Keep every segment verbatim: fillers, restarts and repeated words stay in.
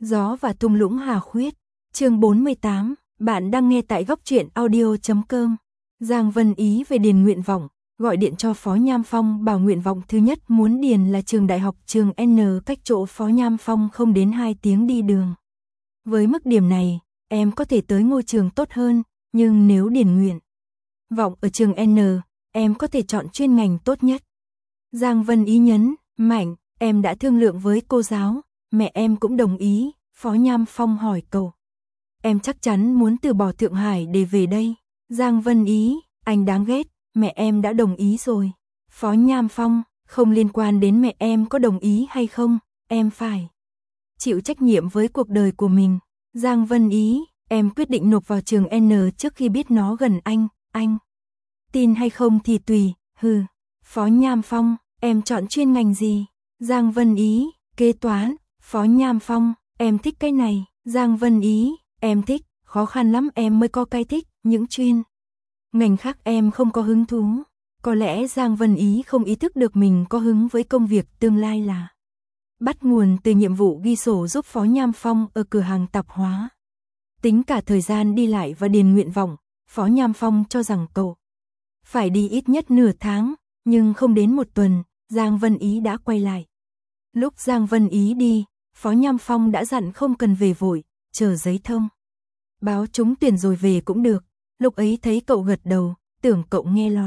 Gió và thung lũng Hà Khuyết. Chương bốn mươi tám, bạn đang nghe tại góc truyện audio chấm com. Giang Vân Ý về điền nguyện vọng, gọi điện cho Phó Nham Phong bảo nguyện vọng thứ nhất muốn điền là trường đại học trường N, cách chỗ Phó Nham Phong không đến hai tiếng đi đường. Với mức điểm này, em có thể tới ngôi trường tốt hơn, nhưng nếu điền nguyện vọng ở trường N, em có thể chọn chuyên ngành tốt nhất. Giang Vân Ý nhấn mạnh, em đã thương lượng với cô giáo, mẹ em cũng đồng ý. Phó Nham Phong hỏi cậu, em chắc chắn muốn từ bỏ Thượng Hải để về đây. Giang Vân Ý, anh đáng ghét, mẹ em đã đồng ý rồi. Phó Nham Phong, không liên quan đến mẹ em có đồng ý hay không, em phải chịu trách nhiệm với cuộc đời của mình. Giang Vân Ý, em quyết định nộp vào trường N trước khi biết nó gần anh, anh tin hay không thì tùy, hừ. Phó Nham Phong, em chọn chuyên ngành gì? Giang Vân Ý, kế toán. Phó Nham Phong, em thích cái này. Giang Vân Ý, em thích, khó khăn lắm em mới có cái thích, những chuyên ngành khác em không có hứng thú. Có lẽ Giang Vân Ý không ý thức được mình có hứng với công việc tương lai là bắt nguồn từ nhiệm vụ ghi sổ giúp Phó Nham Phong ở cửa hàng tạp hóa. Tính cả thời gian đi lại và điền nguyện vọng, Phó Nham Phong cho rằng cậu phải đi ít nhất nửa tháng, nhưng không đến một tuần, Giang Vân Ý đã quay lại. Lúc Giang Vân Ý đi, Phó Nham Phong đã dặn không cần về vội, chờ giấy thông báo trúng tuyển rồi về cũng được. Lúc ấy thấy cậu gật đầu, tưởng cậu nghe lọt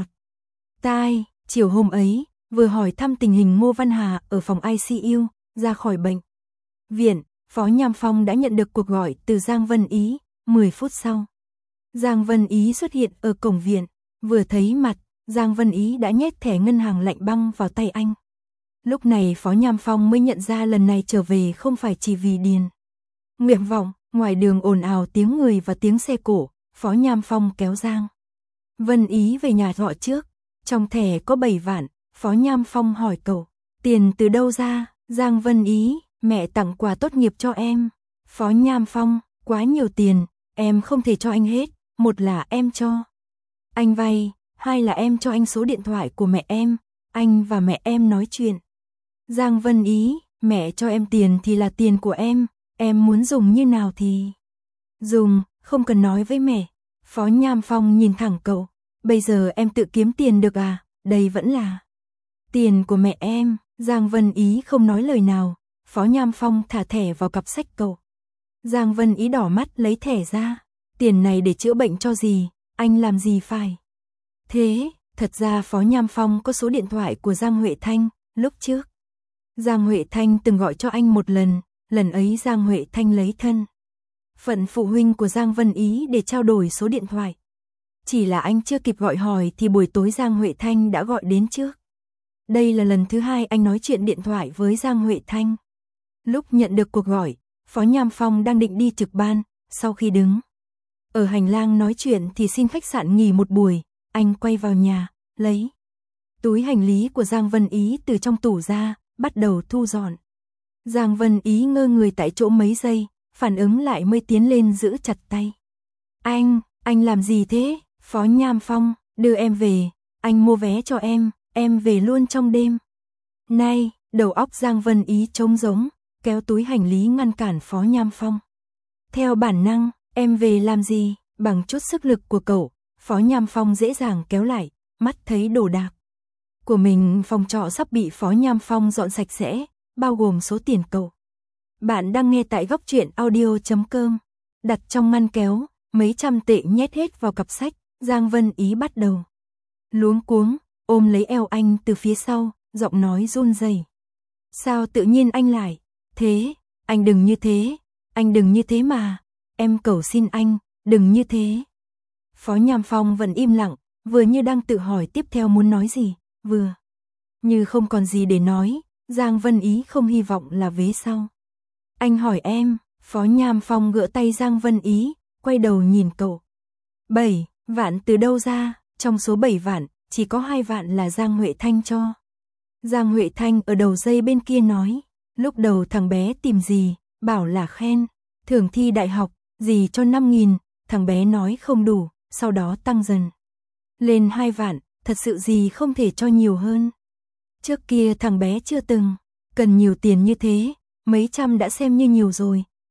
tai. Chiều hôm ấy, vừa hỏi thăm tình hình Ngô Văn Hà ở phòng I C U, ra khỏi bệnh viện, Phó Nham Phong đã nhận được cuộc gọi từ Giang Vân Ý. mười phút sau, Giang Vân Ý xuất hiện ở cổng viện. Vừa thấy mặt, Giang Vân Ý đã nhét thẻ ngân hàng lạnh băng vào tay anh. Lúc này Phó Nham Phong mới nhận ra lần này trở về không phải chỉ vì điền nguyện vọng. Ngoài đường ồn ào tiếng người và tiếng xe cổ, Phó Nham Phong kéo Giang Vân Ý về nhà trọ trước. Trong thẻ có bảy vạn, Phó Nham Phong hỏi cậu, tiền từ đâu ra? Giang Vân Ý, mẹ tặng quà tốt nghiệp cho em. Phó Nham Phong, quá nhiều tiền, em không thể cho anh hết, một là em cho anh vay, hai là em cho anh số điện thoại của mẹ em, anh và mẹ em nói chuyện. Giang Vân Ý, mẹ cho em tiền thì là tiền của em, em muốn dùng như nào thì dùng, không cần nói với mẹ. Phó Nham Phong nhìn thẳng cậu, bây giờ em tự kiếm tiền được à, đây vẫn là tiền của mẹ em. Giang Vân Ý không nói lời nào. Phó Nham Phong thả thẻ vào cặp sách cậu. Giang Vân Ý đỏ mắt lấy thẻ ra, tiền này để chữa bệnh cho gì, anh làm gì phải thế. Thật ra Phó Nham Phong có số điện thoại của Giang Huệ Thanh. Lúc trước Giang Huệ Thanh từng gọi cho anh một lần, lần ấy Giang Huệ Thanh lấy thân phận phụ huynh của Giang Vân Ý để trao đổi số điện thoại. Chỉ là anh chưa kịp gọi hỏi thì buổi tối Giang Huệ Thanh đã gọi đến trước. Đây là lần thứ hai anh nói chuyện điện thoại với Giang Huệ Thanh. Lúc nhận được cuộc gọi, Phó Nham Phong đang định đi trực ban, sau khi đứng ở hành lang nói chuyện thì xin khách sạn nghỉ một buổi, anh quay vào nhà, lấy túi hành lý của Giang Vân Ý từ trong tủ ra, bắt đầu thu dọn. Giang Vân Ý ngơ người tại chỗ mấy giây, phản ứng lại mới tiến lên giữ chặt tay. Anh, anh làm gì thế? Phó Nham Phong, đưa em về, anh mua vé cho em, em về luôn trong đêm nay. Đầu óc Giang Vân Ý trống rỗng, kéo túi hành lý ngăn cản Phó Nham Phong. Theo bản năng, em về làm gì? Bằng chút sức lực của cậu, Phó Nham Phong dễ dàng kéo lại, mắt thấy đồ đạc của mình phòng trọ sắp bị Phó Nham Phong dọn sạch sẽ, bao gồm số tiền cậu. Bạn đang nghe tại góc truyện audio chấm com. Đặt trong ngăn kéo, mấy trăm tệ nhét hết vào cặp sách, Giang Vân Ý bắt đầu luống cuống, ôm lấy eo anh từ phía sau, giọng nói run rẩy. Sao tự nhiên anh lại thế? Anh đừng như thế, anh đừng như thế mà, em cầu xin anh, đừng như thế. Phó Nham Phong vẫn im lặng, vừa như đang tự hỏi tiếp theo muốn nói gì, vừa như không còn gì để nói. Giang Vân Ý không hy vọng là vế sau. Anh hỏi em. Phó Nham Phong gỡ tay Giang Vân Ý, quay đầu nhìn cậu. Bảy vạn từ đâu ra? Trong số bảy vạn, chỉ có hai vạn là Giang Huệ Thanh cho. Giang Huệ Thanh ở đầu dây bên kia nói, lúc đầu thằng bé tìm gì, bảo là khen thưởng thi đại học, gì cho năm nghìn, thằng bé nói không đủ, sau đó tăng dần lên hai vạn, thật sự gì không thể cho nhiều hơn. Trước kia thằng bé chưa từng cần nhiều tiền như thế, mấy trăm đã xem như nhiều rồi,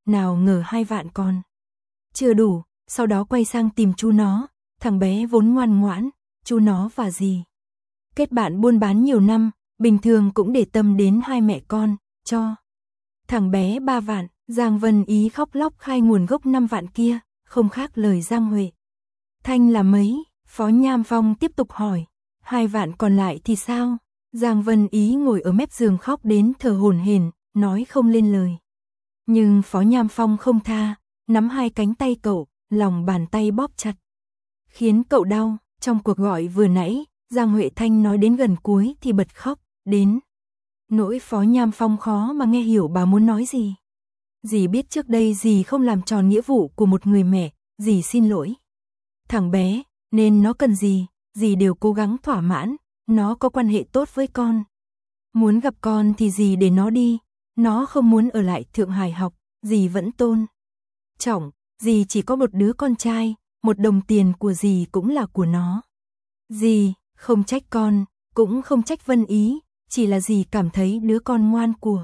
nào ngờ hai vạn còn chưa đủ, sau đó quay sang tìm chú nó, thằng bé vốn ngoan ngoãn, chú nó và dì kết bạn buôn bán nhiều năm, bình thường cũng để tâm đến hai mẹ con, cho thằng bé ba vạn, Giang Vân Ý khóc lóc khai nguồn gốc năm vạn kia, không khác lời Giang Huệ Thanh là mấy. Phó Nham Phong tiếp tục hỏi, hai vạn còn lại thì sao? Giang Vân Ý ngồi ở mép giường khóc đến thở hổn hển, nói không lên lời. Nhưng Phó Nham Phong không tha, nắm hai cánh tay cậu, lòng bàn tay bóp chặt, khiến cậu đau. Trong cuộc gọi vừa nãy, Giang Huệ Thanh nói đến gần cuối thì bật khóc, đến nỗi Phó Nham Phong khó mà nghe hiểu bà muốn nói gì. Dì biết trước đây dì không làm tròn nghĩa vụ của một người mẹ, dì xin lỗi thằng bé, nên nó cần gì, dì đều cố gắng thỏa mãn, nó có quan hệ tốt với con. Muốn gặp con thì dì để nó đi, nó không muốn ở lại Thượng Hải học, dì vẫn tôn trọng, dì chỉ có một đứa con trai, một đồng tiền của dì cũng là của nó. Dì không trách con, cũng không trách Vân Ý, chỉ là dì cảm thấy đứa con ngoan của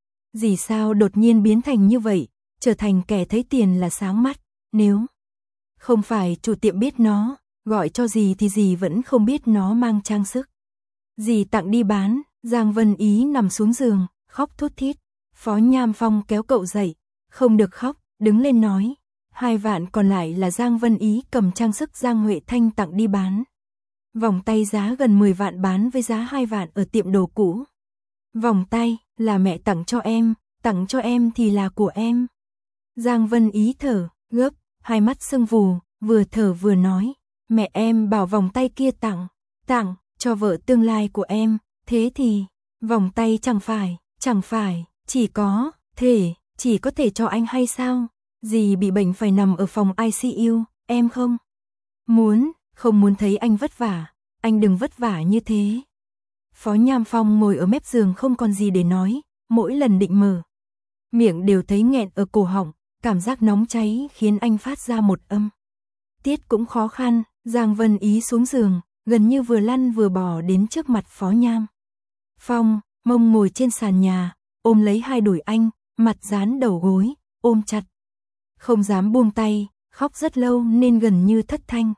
dì sao đột nhiên biến thành như vậy, trở thành kẻ thấy tiền là sáng mắt, nếu không phải chủ tiệm biết nó, gọi cho dì thì dì vẫn không biết nó mang trang sức. Dì tặng đi bán, Giang Vân Ý nằm xuống giường, khóc thút thít. Phó Nham Phong kéo cậu dậy, không được khóc, đứng lên nói. Hai vạn còn lại là Giang Vân Ý cầm trang sức Giang Huệ Thanh tặng đi bán. Vòng tay giá gần mười vạn bán với giá hai vạn ở tiệm đồ cũ. Vòng tay là mẹ tặng cho em, tặng cho em thì là của em. Giang Vân Ý thở, gấp, hai mắt sưng vù, vừa thở vừa nói. Mẹ em bảo vòng tay kia tặng, tặng cho vợ tương lai của em, thế thì vòng tay chẳng phải, chẳng phải, chỉ có thể, chỉ có thể cho anh hay sao? Dì bị bệnh phải nằm ở phòng i xê u, em không muốn, không muốn thấy anh vất vả, anh đừng vất vả như thế. Phó Nham Phong ngồi ở mép giường không còn gì để nói, mỗi lần định mở miệng đều thấy nghẹn ở cổ họng, cảm giác nóng cháy khiến anh phát ra một âm tiết cũng khó khăn. Giang Vân Ý xuống giường, gần như vừa lăn vừa bò đến trước mặt Phó Nham Phong, mông ngồi trên sàn nhà, ôm lấy hai đùi anh, mặt dán đầu gối, ôm chặt, không dám buông tay, khóc rất lâu nên gần như thất thanh.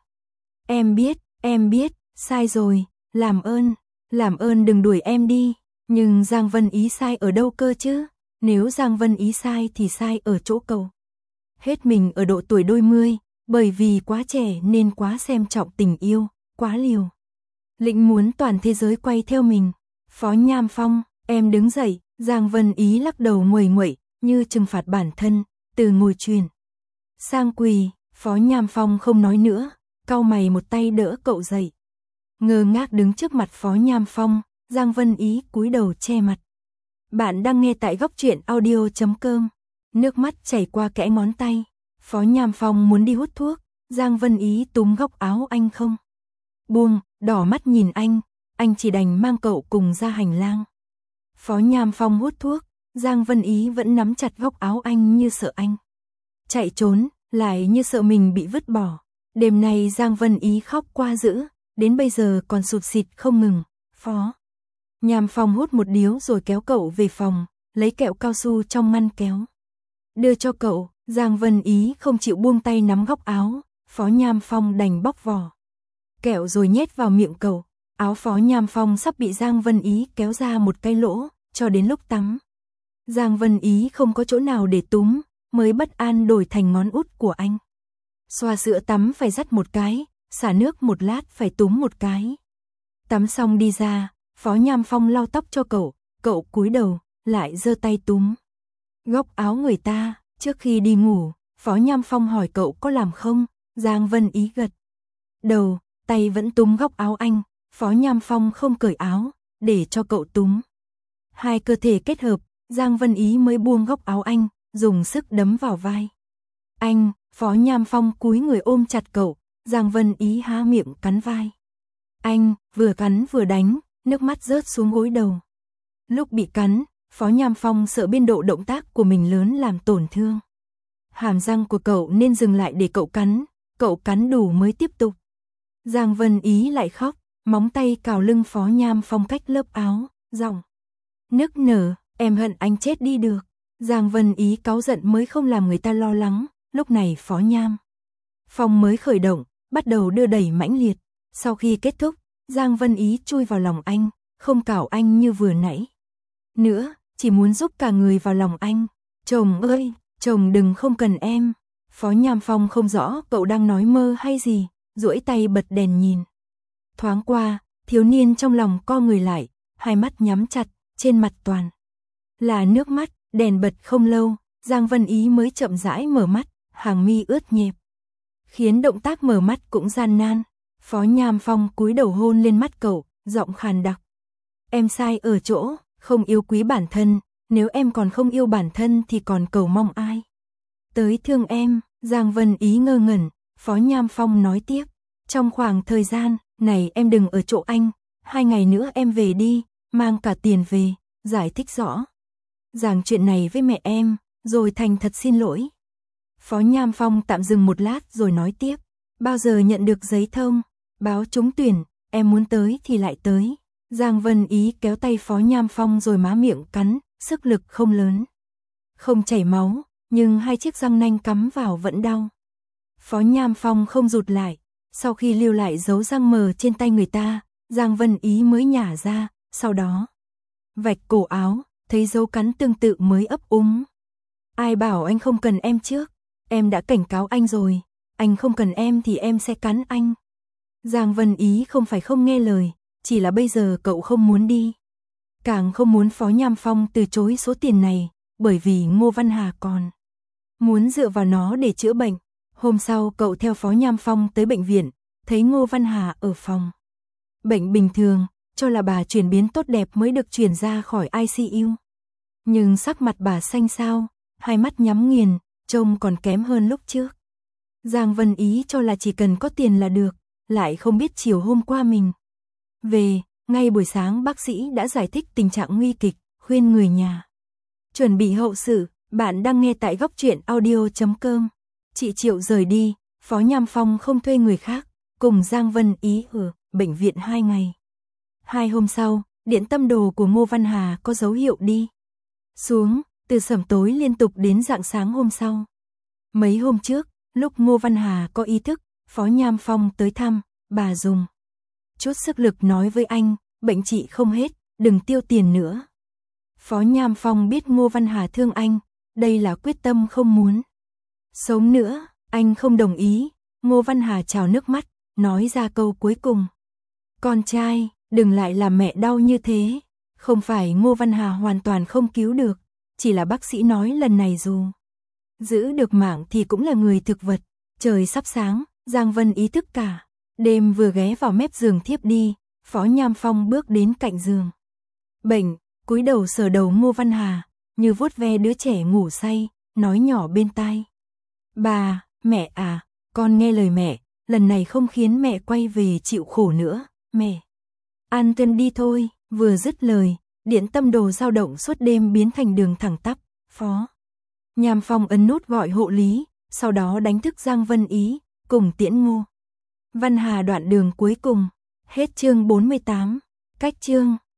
Em biết, em biết, sai rồi, làm ơn, làm ơn đừng đuổi em đi. Nhưng Giang Vân Ý sai ở đâu cơ chứ? Nếu Giang Vân Ý sai thì sai ở chỗ cậu hết mình ở độ tuổi đôi mươi, bởi vì quá trẻ nên quá xem trọng tình yêu, quá liều lĩnh muốn toàn thế giới quay theo mình. Phó Nham Phong, em đứng dậy. Giang Vân Ý lắc đầu nguầy nguậy, như trừng phạt bản thân, từ ngồi truyền sang quỳ. Phó Nham Phong không nói nữa, cau mày một tay đỡ cậu dậy. Ngơ ngác đứng trước mặt Phó Nham Phong, Giang Vân Ý cúi đầu che mặt. Bạn đang nghe tại góc truyện audio chấm com. Nước mắt chảy qua kẽ ngón tay. Phó Nham Phong muốn đi hút thuốc, Giang Vân Ý túm góc áo anh không buông, đỏ mắt nhìn anh, anh chỉ đành mang cậu cùng ra hành lang. Phó Nham Phong hút thuốc, Giang Vân Ý vẫn nắm chặt góc áo anh như sợ anh chạy trốn, lại như sợ mình bị vứt bỏ. Đêm nay Giang Vân Ý khóc qua dữ, đến bây giờ còn sụt sịt không ngừng. Phó Nham Phong hút một điếu rồi kéo cậu về phòng, lấy kẹo cao su trong ngăn kéo đưa cho cậu. Giang Vân Ý không chịu buông tay nắm góc áo, Phó Nham Phong đành bóc vỏ kẹo rồi nhét vào miệng cậu. Áo Phó Nham Phong sắp bị Giang Vân Ý kéo ra một cái lỗ, cho đến lúc tắm. Giang Vân Ý không có chỗ nào để túm, mới bất an đổi thành ngón út của anh. Xoa sữa tắm phải dắt một cái, xả nước một lát phải túm một cái. Tắm xong đi ra, Phó Nham Phong lau tóc cho cậu, cậu cúi đầu, lại giơ tay túm góc áo người ta. Trước khi đi ngủ, Phó Nham Phong hỏi cậu có làm không, Giang Vân Ý gật đầu, tay vẫn túm góc áo anh. Phó Nham Phong không cởi áo, để cho cậu túm. Hai cơ thể kết hợp, Giang Vân Ý mới buông góc áo anh, dùng sức đấm vào vai anh. Phó Nham Phong cúi người ôm chặt cậu, Giang Vân Ý há miệng cắn vai anh, vừa cắn vừa đánh, nước mắt rớt xuống gối đầu. Lúc bị cắn, Phó Nham Phong sợ biên độ động tác của mình lớn làm tổn thương hàm răng của cậu nên dừng lại để cậu cắn, cậu cắn đủ mới tiếp tục. Giang Vân Ý lại khóc, móng tay cào lưng Phó Nham Phong cách lớp áo, giọng nức nở, em hận anh chết đi được. Giang Vân Ý cáu giận mới không làm người ta lo lắng, lúc này Phó Nham Phong mới khởi động, bắt đầu đưa đẩy mãnh liệt. Sau khi kết thúc, Giang Vân Ý chui vào lòng anh, không cào anh như vừa nãy. Nữa, chỉ muốn giúp cả người vào lòng anh. Chồng ơi, chồng đừng không cần em. Phó Nham Phong không rõ cậu đang nói mơ hay gì, duỗi tay bật đèn nhìn. Thoáng qua, thiếu niên trong lòng co người lại, hai mắt nhắm chặt, trên mặt toàn là nước mắt. Đèn bật không lâu, Giang Vân Ý mới chậm rãi mở mắt, hàng mi ướt nhẹp, khiến động tác mở mắt cũng gian nan. Phó Nham Phong cúi đầu hôn lên mắt cậu, giọng khàn đặc. Em sai ở chỗ, không yêu quý bản thân, nếu em còn không yêu bản thân thì còn cầu mong ai tới thương em. Giang Vân Ý ngơ ngẩn, Phó Nham Phong nói tiếp. Trong khoảng thời gian này em đừng ở chỗ anh, hai ngày nữa em về đi, mang cả tiền về, giải thích rõ ràng chuyện này với mẹ em, rồi thành thật xin lỗi. Phó Nham Phong tạm dừng một lát rồi nói tiếp. Bao giờ nhận được giấy thông báo trúng tuyển, em muốn tới thì lại tới. Giang Vân Ý kéo tay Phó Nham Phong rồi má miệng cắn, sức lực không lớn, không chảy máu, nhưng hai chiếc răng nanh cắm vào vẫn đau. Phó Nham Phong không rụt lại, sau khi lưu lại dấu răng mờ trên tay người ta, Giang Vân Ý mới nhả ra, sau đó vạch cổ áo, thấy dấu cắn tương tự mới ấp úng. Ai bảo anh không cần em trước, em đã cảnh cáo anh rồi, anh không cần em thì em sẽ cắn anh. Giang Vân Ý không phải không nghe lời, chỉ là bây giờ cậu không muốn đi. Càng không muốn Phó Nham Phong từ chối số tiền này, bởi vì Ngô Văn Hà còn muốn dựa vào nó để chữa bệnh. Hôm sau cậu theo Phó Nham Phong tới bệnh viện, thấy Ngô Văn Hà ở phòng bệnh bình thường, cho là bà chuyển biến tốt đẹp mới được chuyển ra khỏi i xê u. Nhưng sắc mặt bà xanh xao, hai mắt nhắm nghiền, trông còn kém hơn lúc trước. Giang Vân Ý cho là chỉ cần có tiền là được, lại không biết chiều hôm qua mình về, ngay buổi sáng bác sĩ đã giải thích tình trạng nguy kịch, khuyên người nhà chuẩn bị hậu sự. Bạn đang nghe tại góc truyện audio chấm com. Chị Triệu rời đi, Phó Nham Phong không thuê người khác, cùng Giang Vân Ý ở bệnh viện hai ngày. Hai hôm sau, điện tâm đồ của Ngô Văn Hà có dấu hiệu đi xuống, từ sẩm tối liên tục đến rạng sáng hôm sau. Mấy hôm trước, lúc Ngô Văn Hà có ý thức, Phó Nham Phong tới thăm, bà dùng chút sức lực nói với anh, bệnh trị không hết, đừng tiêu tiền nữa. Phó Nham Phong biết Ngô Văn Hà thương anh, đây là quyết tâm không muốn sống nữa, anh không đồng ý. Ngô Văn Hà trào nước mắt, nói ra câu cuối cùng. Con trai, đừng lại làm mẹ đau như thế. Không phải Ngô Văn Hà hoàn toàn không cứu được, chỉ là bác sĩ nói lần này dù giữ được mạng thì cũng là người thực vật. Trời sắp sáng, Giang Vân ý thức cả đêm vừa ghé vào mép giường thiếp đi. Phó Nham Phong bước đến cạnh giường bệnh, cúi đầu sờ đầu Ngô Văn Hà, như vuốt ve đứa trẻ ngủ say, nói nhỏ bên tai. Bà, mẹ à, con nghe lời mẹ, lần này không khiến mẹ quay về chịu khổ nữa, mẹ an tâm đi thôi. Vừa dứt lời, điện tâm đồ dao động suốt đêm biến thành đường thẳng tắp. Phó Nham Phong ấn nút gọi hộ lý, sau đó đánh thức Giang Vân Ý, cùng tiễn Ngô Văn Hà đoạn đường cuối cùng. Hết chương bốn mươi tám, cách chương